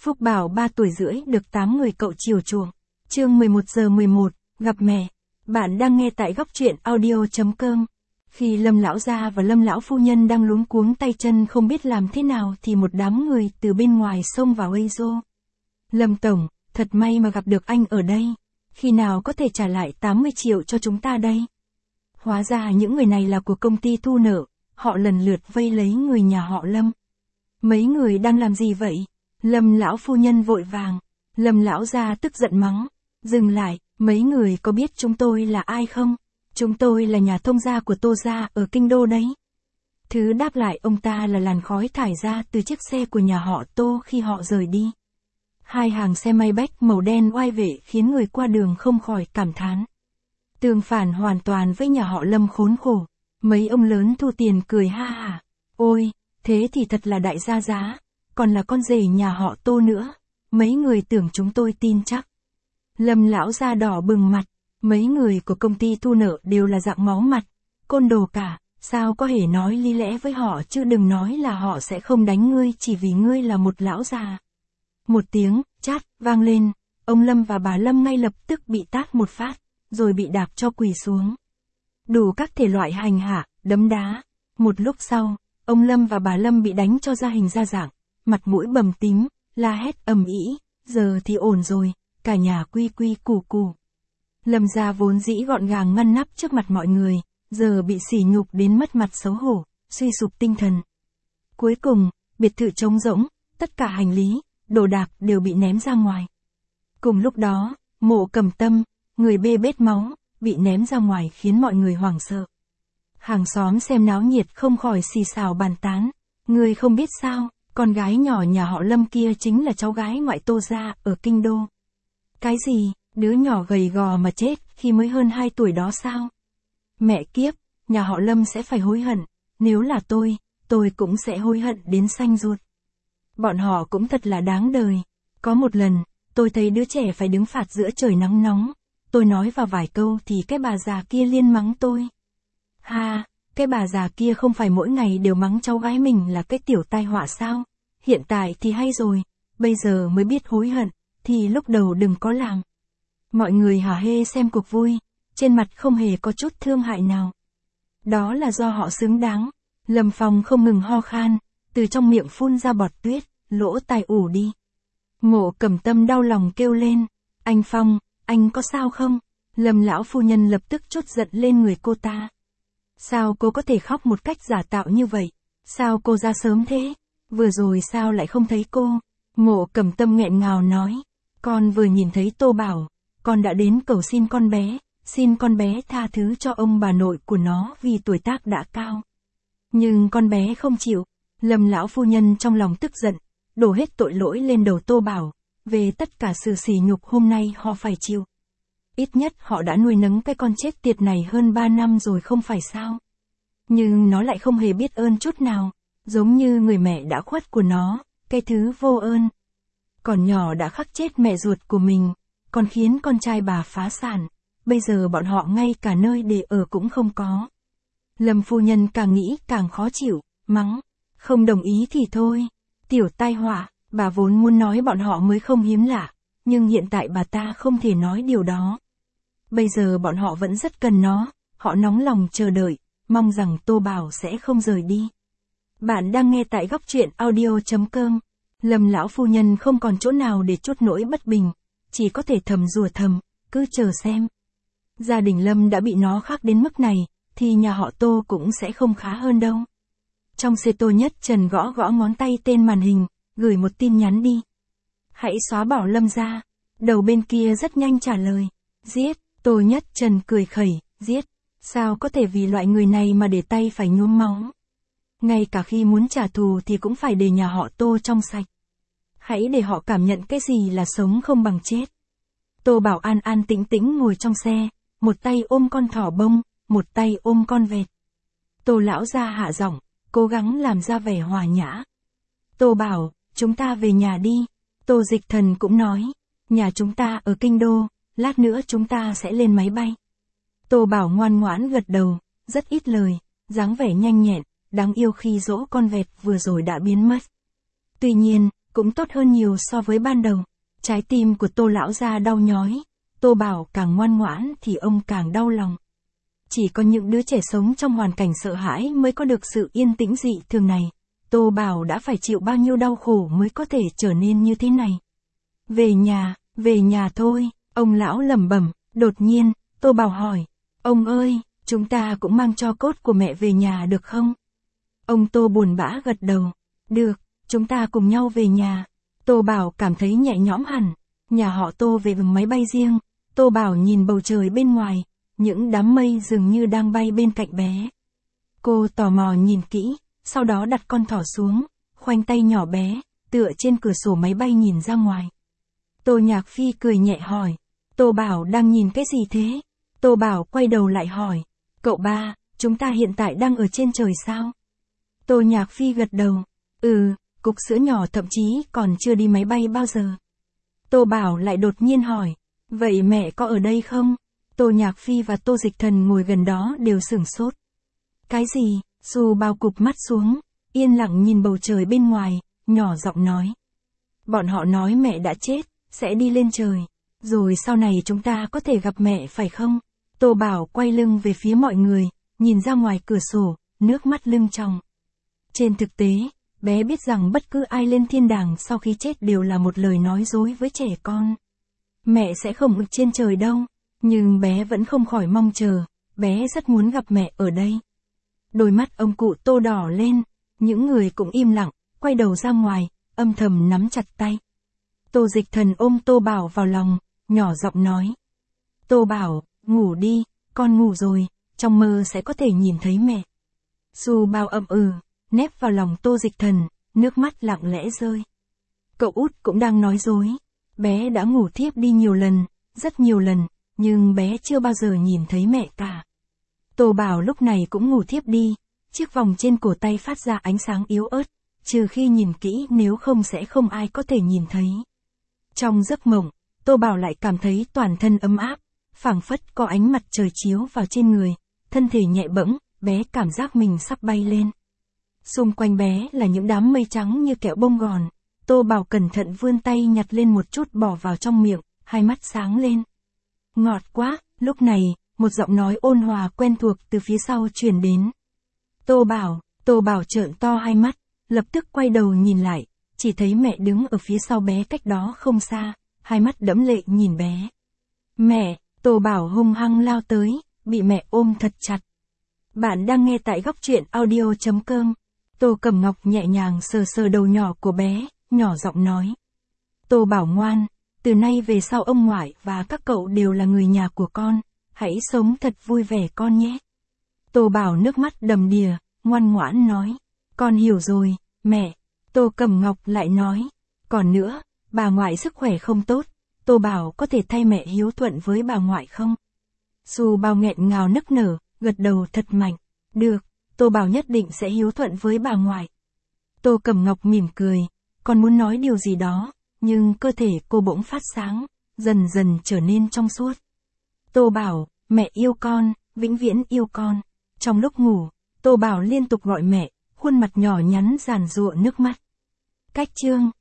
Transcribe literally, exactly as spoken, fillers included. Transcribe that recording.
Phúc Bảo ba tuổi rưỡi được tám người cậu chiều chuộng. Chương mười một giờ mười một, gặp mẹ. Bạn đang nghe tại góc truyện audio chấm com. Khi Lâm lão gia và Lâm lão phu nhân đang luống cuống tay chân không biết làm thế nào thì một đám người từ bên ngoài xông vào ây rô. Lâm tổng, thật may mà gặp được anh ở đây. Khi nào có thể trả lại tám mươi triệu cho chúng ta đây? Hóa ra những người này là của công ty thu nợ, họ lần lượt vây lấy người nhà họ Lâm. Mấy người đang làm gì vậy? Lâm lão phu nhân vội vàng. Lâm lão gia tức giận mắng. Dừng lại, mấy người có biết chúng tôi là ai không? Chúng tôi là nhà thông gia của Tô gia ở Kinh Đô đấy. Thứ đáp lại ông ta là làn khói thải ra từ chiếc xe của nhà họ Tô khi họ rời đi. Hai hàng xe Maybach màu đen oai vệ khiến người qua đường không khỏi cảm thán. Tương phản hoàn toàn với nhà họ Lâm khốn khổ. Mấy ông lớn thu tiền cười ha hả. Ôi, thế thì thật là đại gia giá. Còn là con rể nhà họ Tô nữa. Mấy người tưởng chúng tôi tin chắc. Lâm lão da đỏ bừng mặt. Mấy người của công ty thu nợ đều là dạng máu mặt. Côn đồ cả, sao có thể nói lý lẽ với họ chứ đừng nói là họ sẽ không đánh ngươi chỉ vì ngươi là một lão già. Một tiếng, chát, vang lên. Ông Lâm và bà Lâm ngay lập tức bị tát một phát, rồi bị đạp cho quỳ xuống. Đủ các thể loại hành hạ, đấm đá. Một lúc sau, ông Lâm và bà Lâm bị đánh cho ra hình ra dạng, mặt mũi bầm tím, la hét ầm ĩ, giờ thì ổn rồi, cả nhà quy quy củ củ. Lâm gia vốn dĩ gọn gàng ngăn nắp trước mặt mọi người, giờ bị sỉ nhục đến mất mặt xấu hổ, suy sụp tinh thần. Cuối cùng, biệt thự trống rỗng, tất cả hành lý, đồ đạc đều bị ném ra ngoài. Cùng lúc đó, Mộ Cẩm Tâm, người bê bết máu, bị ném ra ngoài khiến mọi người hoảng sợ. Hàng xóm xem náo nhiệt không khỏi xì xào bàn tán. Người không biết sao, con gái nhỏ nhà họ Lâm kia chính là cháu gái ngoại Tô gia ở Kinh Đô. Cái gì, đứa nhỏ gầy gò mà chết khi mới hơn hai tuổi đó sao? Mẹ kiếp, nhà họ Lâm sẽ phải hối hận, nếu là tôi, tôi cũng sẽ hối hận đến xanh ruột. Bọn họ cũng thật là đáng đời. Có một lần, tôi thấy đứa trẻ phải đứng phạt giữa trời nắng nóng. Tôi nói vào vài câu thì cái bà già kia liên mắng tôi. Ha, cái bà già kia không phải mỗi ngày đều mắng cháu gái mình là cái tiểu tai họa sao? Hiện tại thì hay rồi, bây giờ mới biết hối hận, thì lúc đầu đừng có làm. Mọi người hả hê xem cuộc vui, trên mặt không hề có chút thương hại nào. Đó là do họ xứng đáng. Lâm Phong không ngừng ho khan, từ trong miệng phun ra bọt tuyết, lỗ tai ù đi. Mộ Cẩm Tâm đau lòng kêu lên. Anh Phong, anh có sao không? Lâm lão phu nhân lập tức trút giận lên người cô ta. Sao cô có thể khóc một cách giả tạo như vậy? Sao cô ra sớm thế? Vừa rồi sao lại không thấy cô? Mộ Cẩm Tâm nghẹn ngào nói. Con vừa nhìn thấy Tô Bảo, con đã đến cầu xin con bé, xin con bé tha thứ cho ông bà nội của nó vì tuổi tác đã cao. Nhưng con bé không chịu. Lâm lão phu nhân trong lòng tức giận, đổ hết tội lỗi lên đầu Tô Bảo, về tất cả sự sỉ nhục hôm nay họ phải chịu. Ít nhất họ đã nuôi nấng cái con chết tiệt này hơn ba năm rồi không phải sao? Nhưng nó lại không hề biết ơn chút nào, giống như người mẹ đã khuất của nó, cái thứ vô ơn. Còn nhỏ đã khắc chết mẹ ruột của mình, còn khiến con trai bà phá sản, bây giờ bọn họ ngay cả nơi để ở cũng không có. Lâm phu nhân càng nghĩ càng khó chịu, mắng, không đồng ý thì thôi, tiểu tai họa, bà vốn muốn nói bọn họ mới không hiếm lạ, nhưng hiện tại bà ta không thể nói điều đó. Bây giờ bọn họ vẫn rất cần nó, họ nóng lòng chờ đợi, mong rằng Tô Bảo sẽ không rời đi. Bạn đang nghe tại góc truyện audio chấm com. Lâm lão phu nhân không còn chỗ nào để trút nỗi bất bình, chỉ có thể thầm rủa thầm, cứ chờ xem. Gia đình Lâm đã bị nó khắc đến mức này, thì nhà họ Tô cũng sẽ không khá hơn đâu. Trong xe Tô Nhất Trần gõ gõ ngón tay tên màn hình, gửi một tin nhắn đi. Hãy xóa bỏ Lâm ra. Đầu bên kia rất nhanh trả lời. Giết. Tô Nhất Trần cười khẩy, giết. Sao có thể vì loại người này mà để tay phải nhuốm máu? Ngay cả khi muốn trả thù thì cũng phải để nhà họ Tô trong sạch. Hãy để họ cảm nhận cái gì là sống không bằng chết. Tô Bảo an an tĩnh tĩnh ngồi trong xe, một tay ôm con thỏ bông, một tay ôm con vẹt. Tô lão gia hạ giọng, cố gắng làm ra vẻ hòa nhã. Tô Bảo, chúng ta về nhà đi. Tô Dịch Thần cũng nói, nhà chúng ta ở Kinh Đô, lát nữa chúng ta sẽ lên máy bay. Tô Bảo ngoan ngoãn gật đầu, rất ít lời, dáng vẻ nhanh nhẹn, đáng yêu khi dỗ con vẹt vừa rồi đã biến mất. Tuy nhiên, cũng tốt hơn nhiều so với ban đầu. Trái tim của Tô lão gia đau nhói, Tô Bảo càng ngoan ngoãn thì ông càng đau lòng. Chỉ có những đứa trẻ sống trong hoàn cảnh sợ hãi mới có được sự yên tĩnh dị thường này. Tô Bảo đã phải chịu bao nhiêu đau khổ mới có thể trở nên như thế này. Về nhà, về nhà thôi, ông lão lẩm bẩm. Đột nhiên, Tô Bảo hỏi, ông ơi, chúng ta cũng mang tro cốt của mẹ về nhà được không? Ông Tô buồn bã gật đầu. Được, chúng ta cùng nhau về nhà. Tô Bảo cảm thấy nhẹ nhõm hẳn. Nhà họ Tô về bằng máy bay riêng. Tô Bảo nhìn bầu trời bên ngoài, những đám mây dường như đang bay bên cạnh bé. Cô tò mò nhìn kỹ, sau đó đặt con thỏ xuống, khoanh tay nhỏ bé, tựa trên cửa sổ máy bay nhìn ra ngoài. Tô Nhạc Phi cười nhẹ hỏi, Tô Bảo đang nhìn cái gì thế? Tô Bảo quay đầu lại hỏi, cậu ba, chúng ta hiện tại đang ở trên trời sao? Tô Nhạc Phi gật đầu, ừ, cục sữa nhỏ thậm chí còn chưa đi máy bay bao giờ. Tô Bảo lại đột nhiên hỏi, vậy mẹ có ở đây không? Tô Nhạc Phi và Tô Dịch Thần ngồi gần đó đều sửng sốt. Cái gì? Su Bao cụp mắt xuống, yên lặng nhìn bầu trời bên ngoài, nhỏ giọng nói. Bọn họ nói mẹ đã chết, sẽ đi lên trời, rồi sau này chúng ta có thể gặp mẹ phải không? Tô Bảo quay lưng về phía mọi người, nhìn ra ngoài cửa sổ, nước mắt lưng tròng. Trên thực tế, bé biết rằng bất cứ ai lên thiên đàng sau khi chết đều là một lời nói dối với trẻ con. Mẹ sẽ không ở trên trời đâu, nhưng bé vẫn không khỏi mong chờ, bé rất muốn gặp mẹ ở đây. Đôi mắt ông cụ Tô đỏ lên, những người cũng im lặng, quay đầu ra ngoài, âm thầm nắm chặt tay. Tô Dịch Thần ôm Tô Bảo vào lòng, nhỏ giọng nói. Tô Bảo, ngủ đi, con ngủ rồi, trong mơ sẽ có thể nhìn thấy mẹ. Su Bao ậm ừ, nép vào lòng Tô Dịch Thần, nước mắt lặng lẽ rơi. Cậu út cũng đang nói dối, bé đã ngủ thiếp đi nhiều lần, rất nhiều lần, nhưng bé chưa bao giờ nhìn thấy mẹ cả. Tô Bảo lúc này cũng ngủ thiếp đi, chiếc vòng trên cổ tay phát ra ánh sáng yếu ớt, trừ khi nhìn kỹ nếu không sẽ không ai có thể nhìn thấy. Trong giấc mộng, Tô Bảo lại cảm thấy toàn thân ấm áp, phảng phất có ánh mặt trời chiếu vào trên người, thân thể nhẹ bẫng, bé cảm giác mình sắp bay lên. Xung quanh bé là những đám mây trắng như kẹo bông gòn, Tô Bảo cẩn thận vươn tay nhặt lên một chút bỏ vào trong miệng, hai mắt sáng lên. Ngọt quá, lúc này, một giọng nói ôn hòa quen thuộc từ phía sau truyền đến. Tô Bảo, Tô Bảo trợn to hai mắt, lập tức quay đầu nhìn lại, chỉ thấy mẹ đứng ở phía sau bé cách đó không xa, hai mắt đẫm lệ nhìn bé. Mẹ, Tô Bảo hung hăng lao tới, bị mẹ ôm thật chặt. Bạn đang nghe tại góc truyện audio chấm com. Tô Cẩm Ngọc nhẹ nhàng sờ sờ đầu nhỏ của bé, nhỏ giọng nói. Tô Bảo ngoan, từ nay về sau ông ngoại và các cậu đều là người nhà của con, hãy sống thật vui vẻ con nhé. Tô Bảo nước mắt đầm đìa, ngoan ngoãn nói. Con hiểu rồi, mẹ. Tô Cẩm Ngọc lại nói. Còn nữa, bà ngoại sức khỏe không tốt, Tô Bảo có thể thay mẹ hiếu thuận với bà ngoại không? Su Bao nghẹn ngào nức nở, gật đầu thật mạnh. Được, Tô Bảo nhất định sẽ hiếu thuận với bà ngoại. Tô Cẩm Ngọc mỉm cười, còn muốn nói điều gì đó, nhưng cơ thể cô bỗng phát sáng, dần dần trở nên trong suốt. Tô Bảo, mẹ yêu con, vĩnh viễn yêu con. Trong lúc ngủ, Tô Bảo liên tục gọi mẹ, khuôn mặt nhỏ nhắn giàn giụa nước mắt. Cách chương